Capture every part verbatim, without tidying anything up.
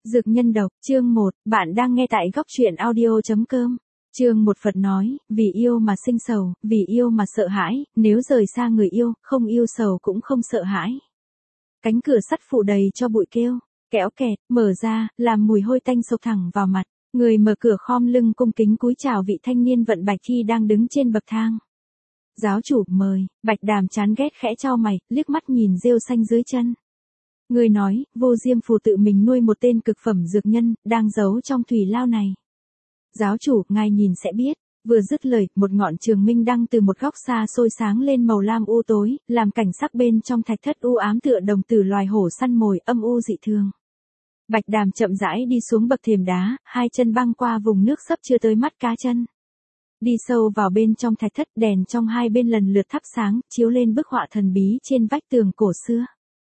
Dược nhân độc, chương một, bạn đang nghe tại góc truyện audio chấm com. Chương một Phật nói, vì yêu mà sinh sầu, vì yêu mà sợ hãi, nếu rời xa người yêu, không yêu sầu cũng không sợ hãi. Cánh cửa sắt phủ đầy cho bụi kêu, kéo kẹt, mở ra, làm mùi hôi tanh sộc thẳng vào mặt. Người mở cửa khom lưng cung kính cúi chào vị thanh niên vận bạch khi đang đứng trên bậc thang. Giáo chủ, mời. Bạch Đàm chán ghét khẽ chau mày, liếc mắt nhìn rêu xanh dưới chân. Người nói, Vô Diêm Phù tự mình nuôi một tên cực phẩm dược nhân, đang giấu trong thủy lao này. Giáo chủ, ngài nhìn sẽ biết. Vừa dứt lời, một ngọn trường minh đăng từ một góc xa xôi sáng lên màu lam u tối, làm cảnh sắc bên trong thạch thất u ám tựa đồng tử loài hổ săn mồi, âm u dị thường. Bạch Đàm chậm rãi đi xuống bậc thềm đá, hai chân băng qua vùng nước sấp chưa tới mắt cá chân. Đi sâu vào bên trong thạch thất, đèn trong hai bên lần lượt thắp sáng, chiếu lên bức họa thần bí trên vách tường cổ xưa.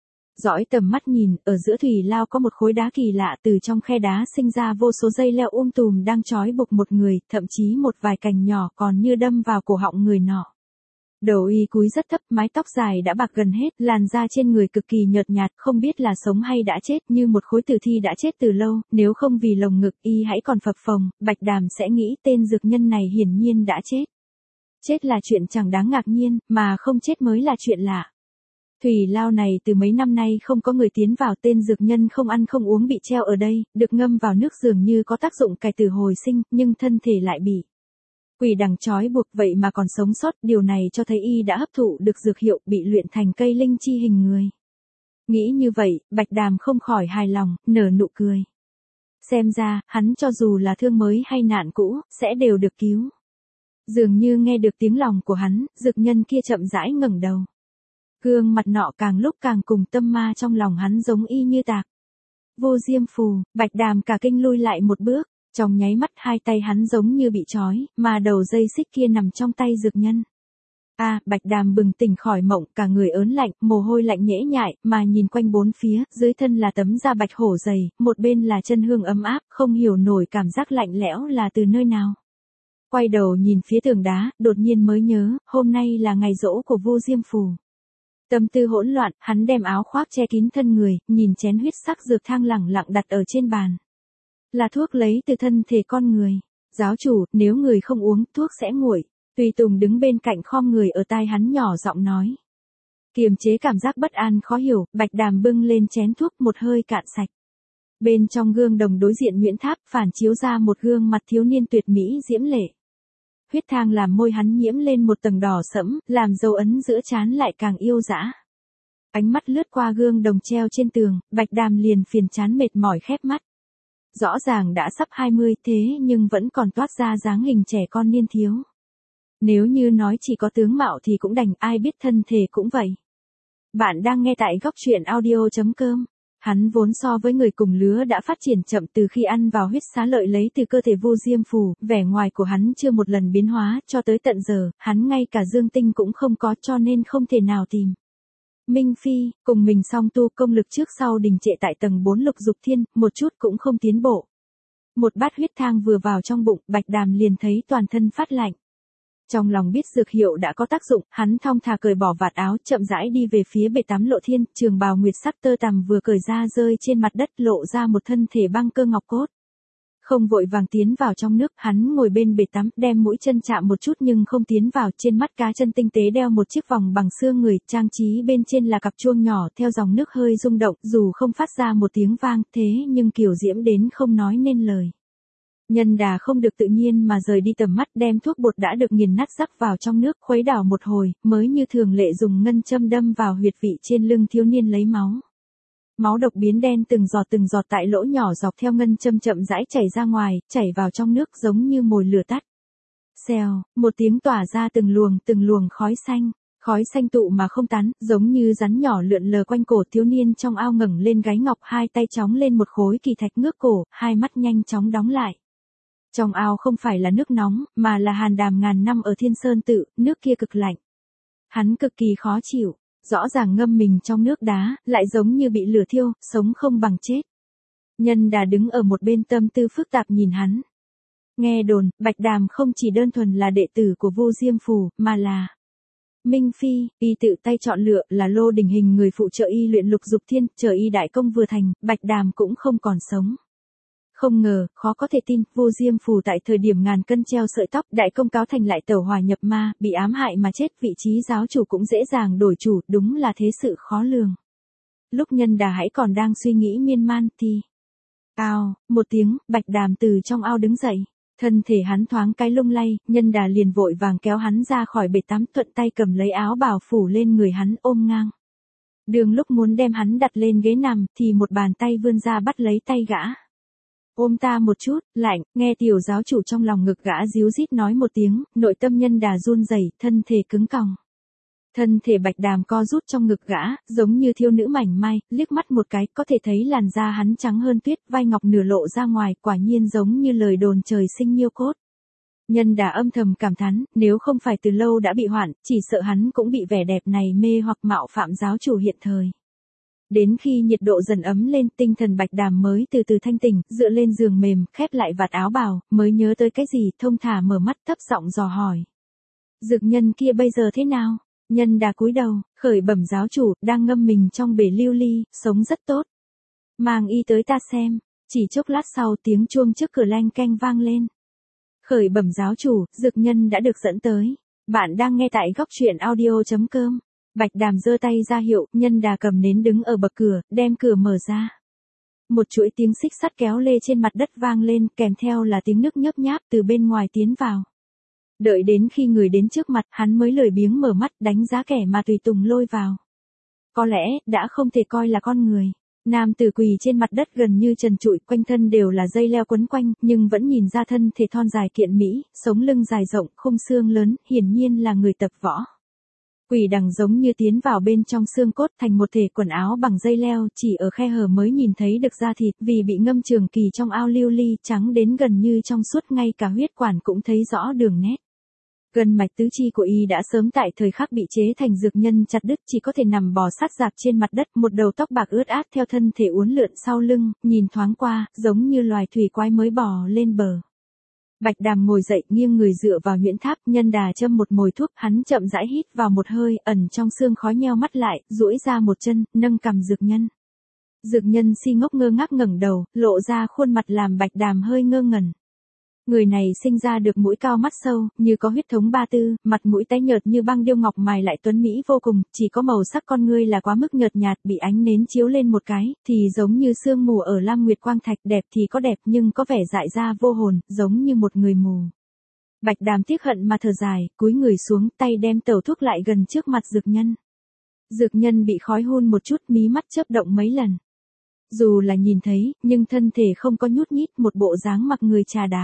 Dõi tầm mắt nhìn, ở giữa thủy lao có một khối đá kỳ lạ, từ trong khe đá sinh ra vô số dây leo um tùm đang trói buộc một người, thậm chí một vài cành nhỏ còn như đâm vào cổ họng người nọ. Đầu y cúi rất thấp, mái tóc dài đã bạc gần hết, làn da trên người cực kỳ nhợt nhạt, không biết là sống hay đã chết, như một khối tử thi đã chết từ lâu, nếu không vì lồng ngực y hãy còn phập phồng, Bạch Đàm sẽ nghĩ tên dược nhân này hiển nhiên đã chết. Chết là chuyện chẳng đáng ngạc nhiên, mà không chết mới là chuyện lạ. Thủy lao này từ mấy năm nay không có người tiến vào, tên dược nhân không ăn không uống bị treo ở đây, được ngâm vào nước dường như có tác dụng cải tử hồi sinh, nhưng thân thể lại bị quỷ đằng trói buộc, vậy mà còn sống sót, điều này cho thấy y đã hấp thụ được dược hiệu, bị luyện thành cây linh chi hình người. Nghĩ như vậy, Bạch Đàm không khỏi hài lòng, nở nụ cười. Xem ra, hắn cho dù là thương mới hay nạn cũ, sẽ đều được cứu. Dường như nghe được tiếng lòng của hắn, dược nhân kia chậm rãi ngẩng đầu. Gương mặt nọ càng lúc càng cùng tâm ma trong lòng hắn giống y như tạc. Vô Diêm Phù, Bạch Đàm cả kinh lui lại một bước, trong nháy mắt hai tay hắn giống như bị trói, mà đầu dây xích kia nằm trong tay dược nhân. A, à, Bạch Đàm bừng tỉnh khỏi mộng, cả người ớn lạnh, mồ hôi lạnh nhễ nhại, mà nhìn quanh bốn phía, dưới thân là tấm da bạch hổ dày, một bên là chân hương ấm áp, không hiểu nổi cảm giác lạnh lẽo là từ nơi nào. Quay đầu nhìn phía tường đá, đột nhiên mới nhớ, hôm nay là ngày giỗ của Vô Diêm Phù. Tâm tư hỗn loạn, hắn đem áo khoác che kín thân người, nhìn chén huyết sắc dược thang lẳng lặng đặt ở trên bàn. Là thuốc lấy từ thân thể con người. Giáo chủ, nếu người không uống, thuốc sẽ nguội. Tùy Tùng đứng bên cạnh khom người ở tai hắn nhỏ giọng nói. Kiềm chế cảm giác bất an khó hiểu, Bạch Đàm bưng lên chén thuốc một hơi cạn sạch. Bên trong gương đồng đối diện Nguyễn Tháp phản chiếu ra một gương mặt thiếu niên tuyệt mỹ diễm lệ. Huyết thang làm môi hắn nhiễm lên một tầng đỏ sẫm, làm dấu ấn giữa trán lại càng yêu dã. Ánh mắt lướt qua gương đồng treo trên tường, Bạch Đàm liền phiền chán mệt mỏi khép mắt. Rõ ràng đã sắp hai mươi thế nhưng vẫn còn toát ra dáng hình trẻ con niên thiếu. Nếu như nói chỉ có tướng mạo thì cũng đành, ai biết thân thể cũng vậy. Bạn đang nghe tại góc truyện audio chấm com. Hắn vốn so với người cùng lứa đã phát triển chậm từ khi ăn vào huyết xá lợi lấy từ cơ thể Vô Diêm Phù, vẻ ngoài của hắn chưa một lần biến hóa, cho tới tận giờ, hắn ngay cả dương tinh cũng không có cho nên không thể nào tìm. Minh Phi, cùng mình song tu công lực trước sau đình trệ tại tầng bốn lục dục thiên, một chút cũng không tiến bộ. Một bát huyết thang vừa vào trong bụng, Bạch Đàm liền thấy toàn thân phát lạnh. Trong lòng biết dược hiệu đã có tác dụng, hắn thong thả cởi bỏ vạt áo, chậm rãi đi về phía bể tắm lộ thiên, trường bào nguyệt sắc tơ tằm vừa cởi ra rơi trên mặt đất, lộ ra một thân thể băng cơ ngọc cốt. Không vội vàng tiến vào trong nước, hắn ngồi bên bể tắm, đem mũi chân chạm một chút nhưng không tiến vào, trên mắt cá chân tinh tế đeo một chiếc vòng bằng xương người, trang trí bên trên là cặp chuông nhỏ, theo dòng nước hơi rung động, dù không phát ra một tiếng vang, thế nhưng kiều diễm đến không nói nên lời. Nhân đà không được tự nhiên mà rời đi tầm mắt, đem thuốc bột đã được nghiền nát rắc vào trong nước, khuấy đảo một hồi, mới như thường lệ dùng ngân châm đâm vào huyệt vị trên lưng thiếu niên lấy máu. Máu độc biến đen từng giọt từng giọt tại lỗ nhỏ dọc theo ngân châm chậm rãi chảy ra ngoài, chảy vào trong nước giống như mồi lửa tắt. Xèo, một tiếng tỏa ra từng luồng từng luồng khói xanh. Khói xanh tụ mà không tán, giống như rắn nhỏ lượn lờ quanh cổ thiếu niên trong ao ngẩng lên gáy ngọc, hai tay chóng lên một khối kỳ thạch ngước cổ, hai mắt nhanh chóng đóng lại. Trong ao không phải là nước nóng, mà là hàn đàm ngàn năm ở Thiên Sơn Tự, nước kia cực lạnh. Hắn cực kỳ khó chịu, rõ ràng ngâm mình trong nước đá, lại giống như bị lửa thiêu, sống không bằng chết. Nhân đà đứng ở một bên tâm tư phức tạp nhìn hắn. Nghe đồn, Bạch Đàm không chỉ đơn thuần là đệ tử của Vô Diêm Phù, mà là Minh Phi, y tự tay chọn lựa là lô đình hình người phụ trợ y luyện lục dục thiên, chờ y đại công vừa thành, Bạch Đàm cũng không còn sống. Không ngờ, khó có thể tin, Vu Diêm Phù tại thời điểm ngàn cân treo sợi tóc, đại công cáo thành lại tẩu hỏa nhập ma, bị ám hại mà chết, vị trí giáo chủ cũng dễ dàng đổi chủ, đúng là thế sự khó lường. Lúc Nhân Đà hãy còn đang suy nghĩ miên man thì ao, một tiếng, Bạch Đàm từ trong ao đứng dậy. Thân thể hắn thoáng cái lung lay, Nhân Đà liền vội vàng kéo hắn ra khỏi bể tắm, thuận tay cầm lấy áo bào phủ lên người hắn, ôm ngang. Đường lúc muốn đem hắn đặt lên ghế nằm, thì một bàn tay vươn ra bắt lấy tay gã. Ôm ta một chút, lạnh, nghe tiểu giáo chủ trong lòng ngực gã díu dít nói một tiếng, nội tâm Nhân Đà run rẩy, thân thể cứng còng. Thân thể Bạch Đàm co rút trong ngực gã, giống như thiêu nữ mảnh mai, liếc mắt một cái, có thể thấy làn da hắn trắng hơn tuyết, vai ngọc nửa lộ ra ngoài, quả nhiên giống như lời đồn trời sinh nhiêu cốt. Nhân Đà âm thầm cảm thán, nếu không phải từ lâu đã bị hoạn, chỉ sợ hắn cũng bị vẻ đẹp này mê hoặc mạo phạm giáo chủ hiện thời. Đến khi nhiệt độ dần ấm lên, tinh thần Bạch Đàm mới từ từ thanh tỉnh, dựa lên giường mềm, khép lại vạt áo bào, mới nhớ tới cái gì, thông thả mở mắt, thấp giọng dò hỏi. Dực nhân kia bây giờ thế nào? Nhân Đà cúi đầu, khởi bẩm giáo chủ, đang ngâm mình trong bể lưu ly, sống rất tốt. Mang y tới ta xem. Chỉ chốc lát sau, tiếng chuông trước cửa leng keng vang lên. Khởi bẩm giáo chủ, Dực nhân đã được dẫn tới. Bạn đang nghe tại góc truyện audio chấm com. Bạch Đàm giơ tay ra hiệu, Nhân Đà cầm nến đứng ở bậc cửa, đem cửa mở ra. Một chuỗi tiếng xích sắt kéo lê trên mặt đất vang lên, kèm theo là tiếng nước nhấp nháp từ bên ngoài tiến vào. Đợi đến khi người đến trước mặt, hắn mới lười biếng mở mắt, đánh giá kẻ mà tùy tùng lôi vào. Có lẽ, đã không thể coi là con người. Nam tử quỳ trên mặt đất gần như trần trụi, quanh thân đều là dây leo quấn quanh, nhưng vẫn nhìn ra thân thể thon dài kiện mỹ, sống lưng dài rộng, khung xương lớn, hiển nhiên là người tập võ. Quỷ đằng giống như tiến vào bên trong xương cốt thành một thể quần áo bằng dây leo, chỉ ở khe hở mới nhìn thấy được da thịt, vì bị ngâm trường kỳ trong ao lưu ly, trắng đến gần như trong suốt, ngay cả huyết quản cũng thấy rõ đường nét. Gân mạch tứ chi của y đã sớm tại thời khắc bị chế thành dược nhân chặt đứt, chỉ có thể nằm bò sát rạp trên mặt đất, một đầu tóc bạc ướt át theo thân thể uốn lượn sau lưng, nhìn thoáng qua, giống như loài thủy quái mới bò lên bờ. Bạch Đàm ngồi dậy, nghiêng người dựa vào nhuyễn tháp, Nhân Đà châm một mồi thuốc, hắn chậm rãi hít vào một hơi, ẩn trong xương khói nheo mắt lại, duỗi ra một chân, nâng cằm Dược Nhân. Dược Nhân si ngốc ngơ ngác ngẩng đầu, lộ ra khuôn mặt làm Bạch Đàm hơi ngơ ngẩn. Người này sinh ra được mũi cao mắt sâu, như có huyết thống ba tư, mặt mũi tái nhợt như băng điêu ngọc mài lại tuấn mỹ vô cùng, chỉ có màu sắc con ngươi là quá mức nhợt nhạt, bị ánh nến chiếu lên một cái, thì giống như sương mù ở Lam Nguyệt Quang Thạch, đẹp thì có đẹp nhưng có vẻ dại ra vô hồn, giống như một người mù. Bạch Đàm tiếc hận mà thở dài, cúi người xuống, tay đem tẩu thuốc lại gần trước mặt Dược Nhân. Dược Nhân bị khói hun một chút, mí mắt chớp động mấy lần. Dù là nhìn thấy, nhưng thân thể không có nhút nhít, một bộ dáng mặc người trà đạp.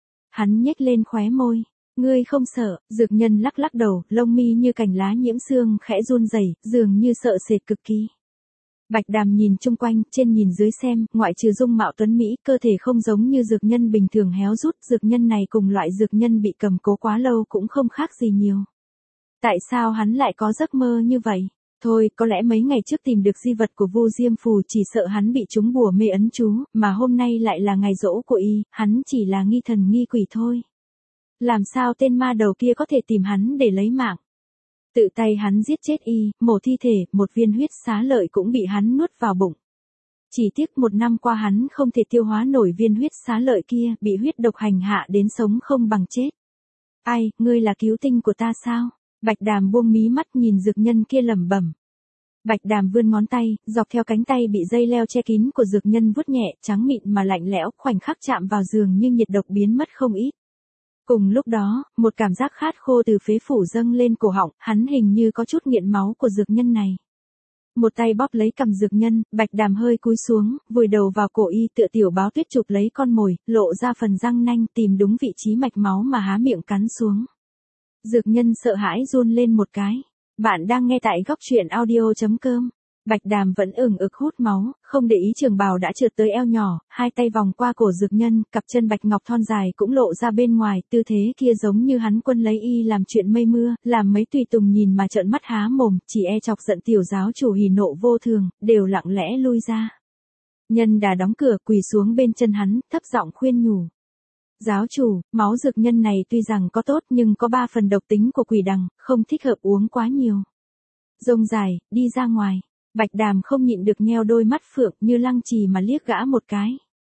Hắn nhếch lên khóe môi. Ngươi không sợ? Dược Nhân lắc lắc đầu, lông mi như cành lá nhiễm sương khẽ run rẩy, dường như sợ sệt cực kỳ. Bạch Đàm nhìn chung quanh, trên nhìn dưới xem, ngoại trừ dung mạo tuấn mỹ, cơ thể không giống như Dược Nhân bình thường héo rút, Dược Nhân này cùng loại Dược Nhân bị cầm cố quá lâu cũng không khác gì nhiều. Tại sao hắn lại có giấc mơ như vậy? Thôi, có lẽ mấy ngày trước tìm được di vật của Vu Diêm Phù, chỉ sợ hắn bị trúng bùa mê ấn chú, mà hôm nay lại là ngày giỗ của y, hắn chỉ là nghi thần nghi quỷ thôi. Làm sao tên ma đầu kia có thể tìm hắn để lấy mạng? Tự tay hắn giết chết y, mổ thi thể, một viên huyết xá lợi cũng bị hắn nuốt vào bụng. Chỉ tiếc một năm qua hắn không thể tiêu hóa nổi viên huyết xá lợi kia, bị huyết độc hành hạ đến sống không bằng chết. Ai, ngươi là cứu tinh của ta sao? Bạch Đàm buông mí mắt nhìn Dược Nhân kia lẩm bẩm. Bạch Đàm vươn ngón tay, dọc theo cánh tay bị dây leo che kín của Dược Nhân vuốt nhẹ, trắng mịn mà lạnh lẽo, khoảnh khắc chạm vào giường như nhiệt độc biến mất không ít. Cùng lúc đó, một cảm giác khát khô từ phế phủ dâng lên cổ họng, hắn hình như có chút nghiện máu của Dược Nhân này. Một tay bóp lấy cằm Dược Nhân, Bạch Đàm hơi cúi xuống, vùi đầu vào cổ y, tựa tiểu báo tuyết chụp lấy con mồi, lộ ra phần răng nanh, tìm đúng vị trí mạch máu mà há miệng cắn xuống. Dược Nhân sợ hãi run lên một cái. Bạn đang nghe tại góc truyện audio chấm com. Bạch Đàm vẫn ửng ực hút máu, không để ý trường bào đã trượt tới eo nhỏ, hai tay vòng qua cổ Dược Nhân, cặp chân bạch ngọc thon dài cũng lộ ra bên ngoài, tư thế kia giống như hắn quân lấy y làm chuyện mây mưa, làm mấy tùy tùng nhìn mà trợn mắt há mồm, chỉ e chọc giận tiểu giáo chủ hỉ nộ vô thường, đều lặng lẽ lui ra. Nhân Đà đóng cửa, quỳ xuống bên chân hắn, thấp giọng khuyên nhủ. Giáo chủ, máu Dược Nhân này tuy rằng có tốt nhưng có ba phần độc tính của quỷ đằng, không thích hợp uống quá nhiều. Rông dài, đi ra ngoài. Bạch Đàm không nhịn được nheo đôi mắt phượng như lăng trì mà liếc gã một cái.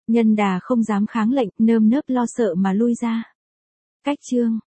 Nhân đà không dám kháng lệnh, nơm nớp lo sợ mà lui ra. Cách chương